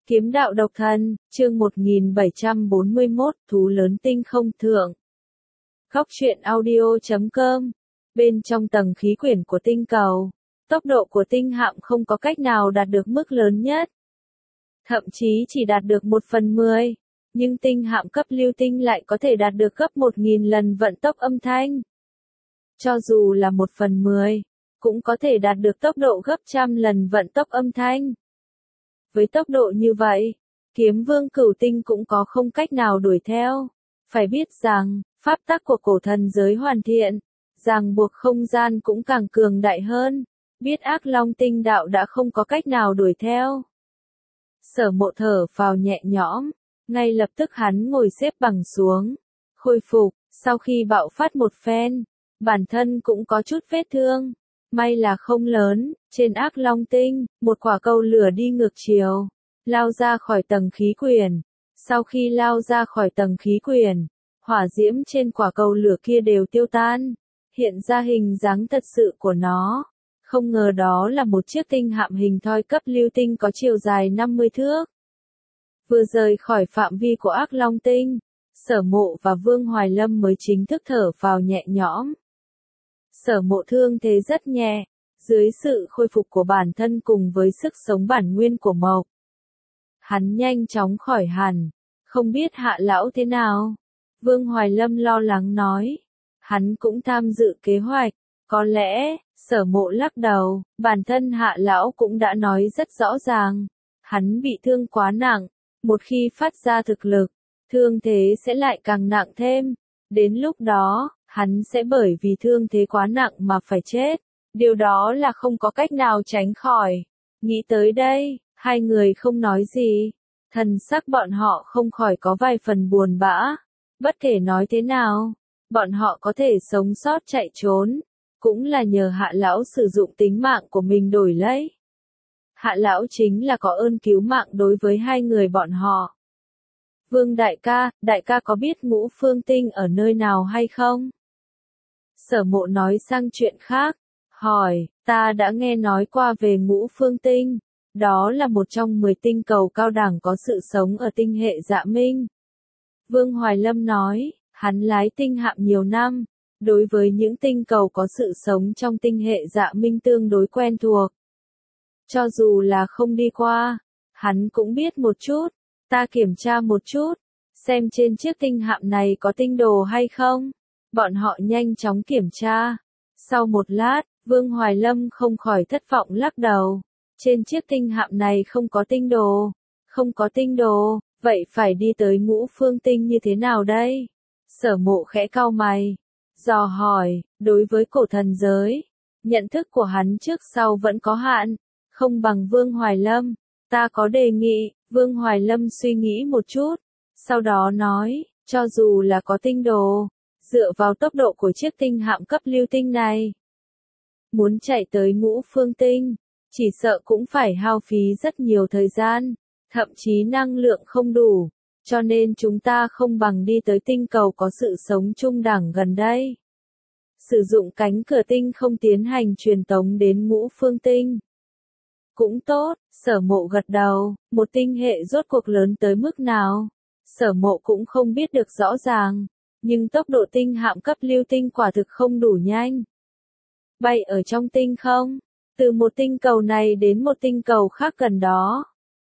Kiếm đạo độc thân, chương 1741, thú lớn tinh không thượng. Góc truyện audio.com. Bên trong tầng khí quyển của tinh cầu, tốc độ của tinh hạm không có cách nào đạt được mức lớn nhất. Thậm chí chỉ đạt được 1/10, nhưng tinh hạm cấp lưu tinh lại có thể đạt được gấp 1000 lần vận tốc âm thanh. Cho dù là 1/10, cũng có thể đạt được tốc độ gấp 100 lần vận tốc âm thanh. Với tốc độ như vậy, kiếm vương cửu tinh cũng có không cách nào đuổi theo. Phải biết rằng, pháp tắc của cổ thần giới hoàn thiện, ràng buộc không gian cũng càng cường đại hơn. Biết ác long tinh đạo đã không có cách nào đuổi theo. Sở Mộ thở phào nhẹ nhõm, ngay lập tức hắn ngồi xếp bằng xuống, khôi phục, sau khi bạo phát một phen, bản thân cũng có chút vết thương. May là không lớn, trên ác long tinh, một quả cầu lửa đi ngược chiều, lao ra khỏi tầng khí quyển. Sau khi lao ra khỏi tầng khí quyển, hỏa diễm trên quả cầu lửa kia đều tiêu tan, hiện ra hình dáng thật sự của nó. Không ngờ đó là một chiếc tinh hạm hình thoi cấp lưu tinh có chiều dài 50 thước. Vừa rời khỏi phạm vi của ác long tinh, Sở Mộ và Vương Hoài Lâm mới chính thức thở phào nhẹ nhõm. Sở Mộ thương thế rất nhẹ, dưới sự khôi phục của bản thân cùng với sức sống bản nguyên của Mộc. Hắn nhanh chóng khỏi hẳn, không biết Hạ lão thế nào. Vương Hoài Lâm lo lắng nói, hắn cũng tham dự kế hoạch, có lẽ. Sở Mộ lắc đầu, bản thân Hạ lão cũng đã nói rất rõ ràng, hắn bị thương quá nặng, một khi phát ra thực lực, thương thế sẽ lại càng nặng thêm, đến lúc đó, hắn sẽ bởi vì thương thế quá nặng mà phải chết, điều đó là không có cách nào tránh khỏi. Nghĩ tới đây, hai người không nói gì, thần sắc bọn họ không khỏi có vài phần buồn bã, bất kể nói thế nào, bọn họ có thể sống sót chạy trốn, cũng là nhờ Hạ lão sử dụng tính mạng của mình đổi lấy. Hạ lão chính là có ơn cứu mạng đối với hai người bọn họ. Vương đại ca có biết Ngũ Phương Tinh ở nơi nào hay không? Sở Mộ nói sang chuyện khác, hỏi, ta đã nghe nói qua về Ngũ Phương Tinh, đó là một trong 10 tinh cầu cao đẳng có sự sống ở tinh hệ Dạ Minh. Vương Hoài Lâm nói, hắn lái tinh hạm nhiều năm, đối với những tinh cầu có sự sống trong tinh hệ Dạ Minh tương đối quen thuộc. Cho dù là không đi qua, hắn cũng biết một chút, ta kiểm tra một chút, xem trên chiếc tinh hạm này có tinh đồ hay không. Bọn họ nhanh chóng kiểm tra. Sau một lát, Vương Hoài Lâm không khỏi thất vọng lắc đầu. Trên chiếc tinh hạm này không có tinh đồ. Không có tinh đồ, vậy phải đi tới Ngũ Phương Tinh như thế nào đây? Sở Mộ khẽ cau mày, dò hỏi, đối với cổ thần giới, nhận thức của hắn trước sau vẫn có hạn, không bằng Vương Hoài Lâm. Ta có đề nghị. Vương Hoài Lâm suy nghĩ một chút, sau đó nói, cho dù là có tinh đồ, dựa vào tốc độ của chiếc tinh hạm cấp lưu tinh này, muốn chạy tới Ngũ Phương Tinh, chỉ sợ cũng phải hao phí rất nhiều thời gian, thậm chí năng lượng không đủ, cho nên chúng ta không bằng đi tới tinh cầu có sự sống trung đẳng gần đây. Sử dụng cánh cửa tinh không tiến hành truyền tống đến Ngũ Phương Tinh. Cũng tốt, Sở Mộ gật đầu, một tinh hệ rốt cuộc lớn tới mức nào, Sở Mộ cũng không biết được rõ ràng, nhưng tốc độ tinh hạm cấp lưu tinh quả thực không đủ nhanh. Bay ở trong tinh không, từ một tinh cầu này đến một tinh cầu khác gần đó.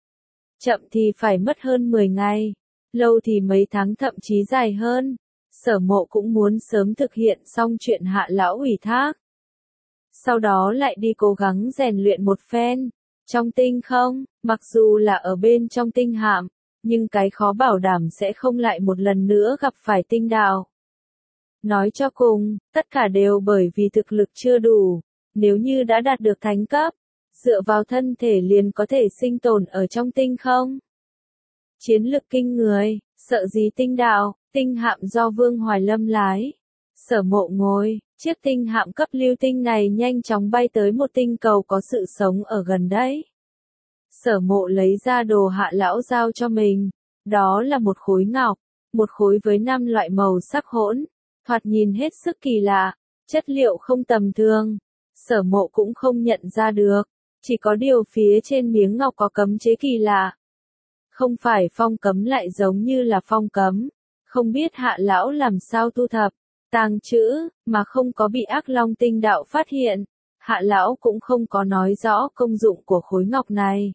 Chậm thì phải mất hơn 10 ngày, lâu thì mấy tháng thậm chí dài hơn. Sở Mộ cũng muốn sớm thực hiện xong chuyện Hạ lão ủy thác. Sau đó lại đi cố gắng rèn luyện một phen. Trong tinh không, mặc dù là ở bên trong tinh hạm, nhưng cái khó bảo đảm sẽ không lại một lần nữa gặp phải tinh đạo. Nói cho cùng, tất cả đều bởi vì thực lực chưa đủ, nếu như đã đạt được thánh cấp, dựa vào thân thể liền có thể sinh tồn ở trong tinh không. Chiến lực kinh người, sợ gì tinh đạo, tinh hạm do Vương Hoài Lâm lái. Sở Mộ ngồi, chiếc tinh hạm cấp lưu tinh này nhanh chóng bay tới một tinh cầu có sự sống ở gần đấy. Sở Mộ lấy ra đồ Hạ lão giao cho mình, đó là một khối ngọc, một khối với 5 loại màu sắc hỗn, thoạt nhìn hết sức kỳ lạ, chất liệu không tầm thường. Sở Mộ cũng không nhận ra được, chỉ có điều phía trên miếng ngọc có cấm chế kỳ lạ. Không phải phong cấm lại giống như là phong cấm. Không biết Hạ lão làm sao tu thập, tàng trữ, mà không có bị Ác Long tinh đạo phát hiện. Hạ lão cũng không có nói rõ công dụng của khối ngọc này.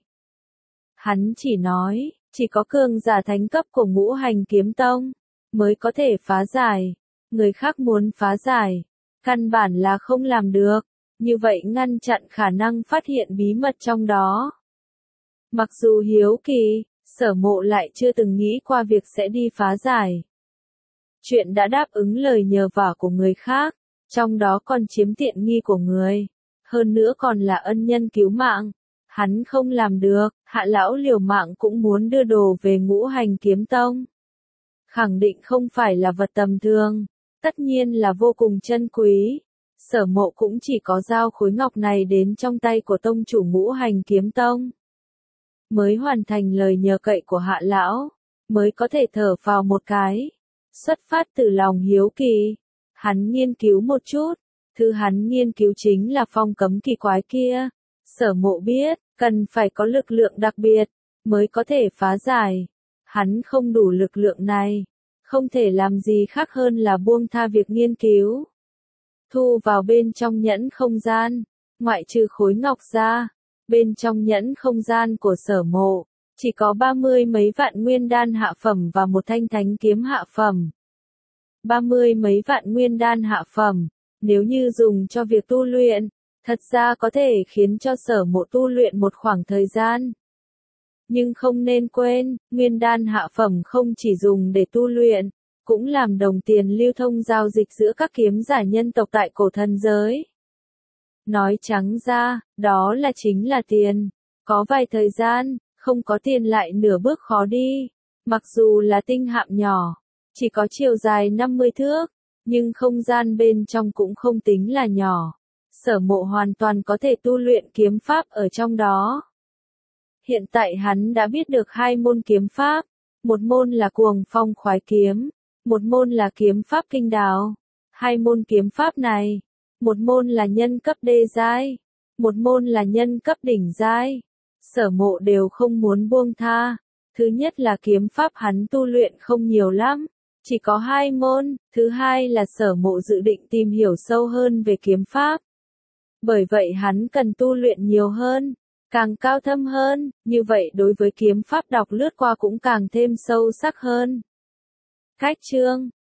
Hắn chỉ nói, chỉ có cường giả thánh cấp của Ngũ Hành Kiếm Tông mới có thể phá giải. Người khác muốn phá giải, căn bản là không làm được. Như vậy ngăn chặn khả năng phát hiện bí mật trong đó. Mặc dù hiếu kỳ, Sở Mộ lại chưa từng nghĩ qua việc sẽ đi phá giải. Chuyện đã đáp ứng lời nhờ vả của người khác, trong đó còn chiếm tiện nghi của người, hơn nữa còn là ân nhân cứu mạng. Hắn không làm được, Hạ lão liều mạng cũng muốn đưa đồ về Ngũ Hành Kiếm Tông. Khẳng định không phải là vật tầm thường, tất nhiên là vô cùng chân quý. Sở Mộ cũng chỉ có giao khối ngọc này đến trong tay của tông chủ Ngũ Hành Kiếm Tông, mới hoàn thành lời nhờ cậy của Hạ lão, mới có thể thở phào một cái. Xuất phát từ lòng hiếu kỳ, hắn nghiên cứu một chút. Thứ hắn nghiên cứu chính là phong cấm kỳ quái kia. Sở Mộ biết, cần phải có lực lượng đặc biệt, mới có thể phá giải. Hắn không đủ lực lượng này, không thể làm gì khác hơn là buông tha việc nghiên cứu. Thu vào bên trong nhẫn không gian, ngoại trừ khối ngọc ra, bên trong nhẫn không gian của Sở Mộ, chỉ có 30 mấy vạn nguyên đan hạ phẩm và một thanh thánh kiếm hạ phẩm. 30 mấy vạn nguyên đan hạ phẩm, nếu như dùng cho việc tu luyện, thật ra có thể khiến cho Sở Mộ tu luyện một khoảng thời gian. Nhưng không nên quên, nguyên đan hạ phẩm không chỉ dùng để tu luyện, cũng làm đồng tiền lưu thông giao dịch giữa các kiếm giả nhân tộc tại cổ thần giới. Nói trắng ra, đó là chính là tiền. Có vài thời gian, không có tiền lại nửa bước khó đi. Mặc dù là tinh hạm nhỏ, chỉ có chiều dài 50 thước, nhưng không gian bên trong cũng không tính là nhỏ. Sở Mộ hoàn toàn có thể tu luyện kiếm pháp ở trong đó. Hiện tại hắn đã biết được 2 môn kiếm pháp, một môn là Cuồng Phong Khoái Kiếm, một môn là Kiếm Pháp Kinh Đào. 2 môn kiếm pháp này, một môn là nhân cấp đê giai, một môn là nhân cấp đỉnh giai. Sở Mộ đều không muốn buông tha. Thứ nhất là kiếm pháp hắn tu luyện không nhiều lắm, chỉ có 2 môn. Thứ hai là Sở Mộ dự định tìm hiểu sâu hơn về kiếm pháp. Bởi vậy hắn cần tu luyện nhiều hơn, càng cao thâm hơn, như vậy đối với kiếm pháp đọc lướt qua cũng càng thêm sâu sắc hơn. Cách chương